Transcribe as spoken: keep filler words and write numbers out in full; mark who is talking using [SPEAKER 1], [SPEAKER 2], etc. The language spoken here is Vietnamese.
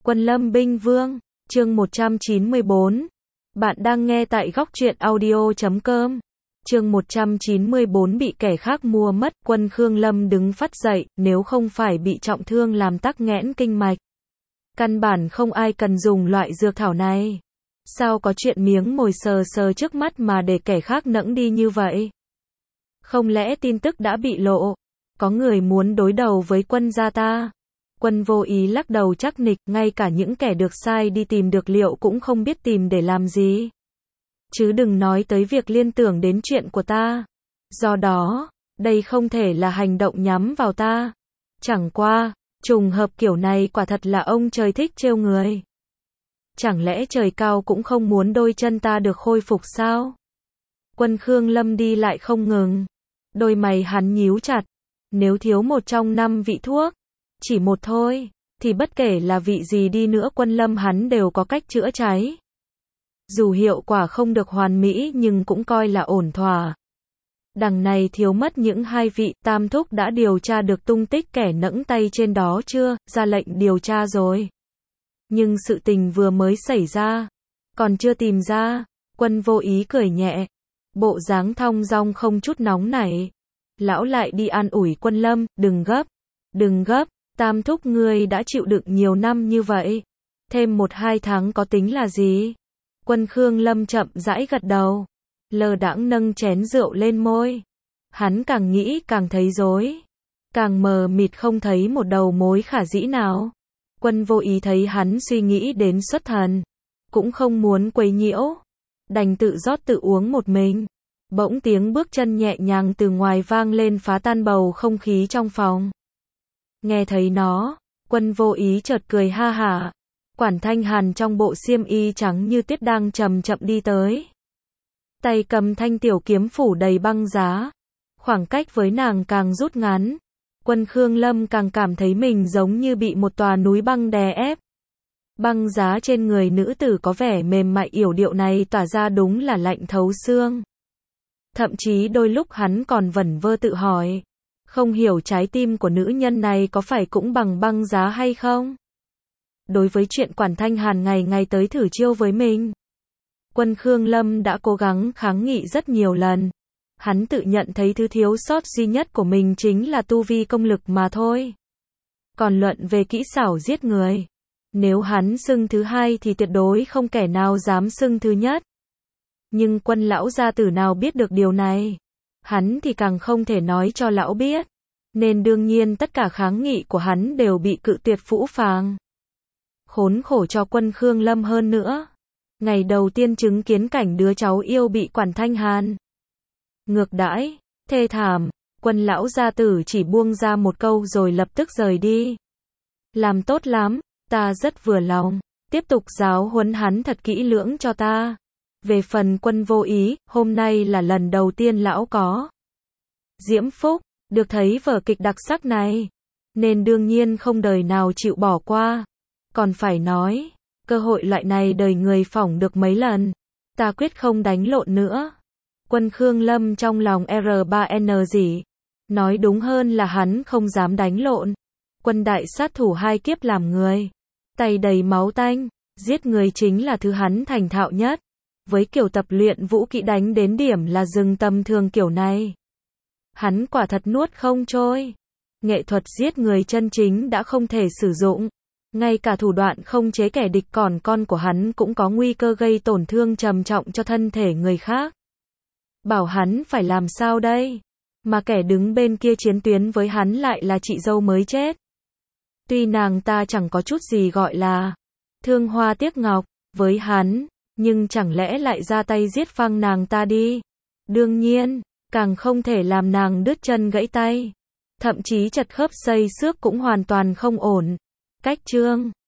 [SPEAKER 1] Quân Lâm Binh Vương, chương một trăm chín mươi bốn. Bạn đang nghe tại góc truyện audio chấm com. Chương một trăm chín mươi bốn bị kẻ khác mua mất, Quân Khương Lâm đứng phắt dậy, nếu không phải bị trọng thương làm tắc nghẽn kinh mạch. Căn bản không ai cần dùng loại dược thảo này. Sao có chuyện miếng mồi sờ sờ trước mắt mà để kẻ khác nẫng đi như vậy? Không lẽ tin tức đã bị lộ? Có người muốn đối đầu với quân gia ta? Quân Vô Ý lắc đầu chắc nịch, ngay cả những kẻ được sai đi tìm được liệu cũng không biết tìm để làm gì. Chứ đừng nói tới việc liên tưởng đến chuyện của ta. Do đó, đây không thể là hành động nhắm vào ta. Chẳng qua, trùng hợp kiểu này quả thật là ông trời thích trêu người. Chẳng lẽ trời cao cũng không muốn đôi chân ta được khôi phục sao? Quân Khương Lâm đi lại không ngừng. Đôi mày hắn nhíu chặt. Nếu thiếu một trong năm vị thuốc, chỉ một thôi, thì bất kể là vị gì đi nữa Quân Lâm hắn đều có cách chữa cháy. Dù hiệu quả không được hoàn mỹ nhưng cũng coi là ổn thỏa. Đằng này thiếu mất những hai vị, Tam Thúc đã điều tra được tung tích kẻ nẫng tay trên đó chưa? Ra lệnh điều tra rồi. Nhưng sự tình vừa mới xảy ra, còn chưa tìm ra. Quân Vô Ý cười nhẹ, bộ dáng thong dong không chút nóng nảy. Lão lại đi an ủi Quân Lâm, đừng gấp, đừng gấp, Tam Thúc ngươi đã chịu đựng nhiều năm như vậy. Thêm một hai tháng có tính là gì? Quân Khương Lâm chậm rãi gật đầu, lơ đãng nâng chén rượu lên môi. Hắn càng nghĩ càng thấy rối, càng mờ mịt không thấy một đầu mối khả dĩ nào. Quân Vô Ý thấy hắn suy nghĩ đến xuất thần, cũng không muốn quấy nhiễu, đành tự rót tự uống một mình. Bỗng tiếng bước chân nhẹ nhàng từ ngoài vang lên phá tan bầu không khí trong phòng. Nghe thấy nó, Quân Vô Ý chợt cười ha hả. Quản Thanh Hàn trong bộ xiêm y trắng như tuyết đang chậm chậm đi tới. Tay cầm thanh tiểu kiếm phủ đầy băng giá. Khoảng cách với nàng càng rút ngắn. Quân Khương Lâm càng cảm thấy mình giống như bị một tòa núi băng đè ép. Băng giá trên người nữ tử có vẻ mềm mại yểu điệu này tỏa ra đúng là lạnh thấu xương. Thậm chí đôi lúc hắn còn vẩn vơ tự hỏi, không hiểu trái tim của nữ nhân này có phải cũng bằng băng giá hay không? Đối với chuyện Quản Thanh Hàn ngày ngày tới thử chiêu với mình, Quân Khương Lâm đã cố gắng kháng nghị rất nhiều lần. Hắn tự nhận thấy thứ thiếu sót duy nhất của mình chính là tu vi công lực mà thôi. Còn luận về kỹ xảo giết người, nếu hắn xưng thứ hai thì tuyệt đối không kẻ nào dám xưng thứ nhất. Nhưng Quân lão gia tử nào biết được điều này? Hắn thì càng không thể nói cho lão biết. Nên đương nhiên tất cả kháng nghị của hắn đều bị cự tuyệt phũ phàng. Khốn khổ cho Quân Khương Lâm hơn nữa. Ngày đầu tiên chứng kiến cảnh đứa cháu yêu bị Quản Thanh Hàn ngược đãi, thê thảm, Quân lão gia tử chỉ buông ra một câu rồi lập tức rời đi. Làm tốt lắm, ta rất vừa lòng, tiếp tục giáo huấn hắn thật kỹ lưỡng cho ta. Về phần Quân Vô Ý, hôm nay là lần đầu tiên lão có diễm phúc, được thấy vở kịch đặc sắc này, nên đương nhiên không đời nào chịu bỏ qua. Còn phải nói, cơ hội loại này đời người phỏng được mấy lần, ta quyết không đánh lộn nữa. Quân Khương Lâm trong lòng R ba N gì, nói đúng hơn là hắn không dám đánh lộn. Quân đại sát thủ hai kiếp làm người, tay đầy máu tanh, giết người chính là thứ hắn thành thạo nhất. Với kiểu tập luyện vũ kỹ đánh đến điểm là rừng tầm thường kiểu này, hắn quả thật nuốt không trôi. Nghệ thuật giết người chân chính đã không thể sử dụng. Ngay cả thủ đoạn không chế kẻ địch còn con của hắn cũng có nguy cơ gây tổn thương trầm trọng cho thân thể người khác. Bảo hắn phải làm sao đây? Mà kẻ đứng bên kia chiến tuyến với hắn lại là chị dâu mới chết. Tuy nàng ta chẳng có chút gì gọi là thương hoa tiếc ngọc với hắn, nhưng chẳng lẽ lại ra tay giết phăng nàng ta đi? Đương nhiên, càng không thể làm nàng đứt chân gãy tay. Thậm chí chật khớp xây xước cũng hoàn toàn không ổn. Cách chương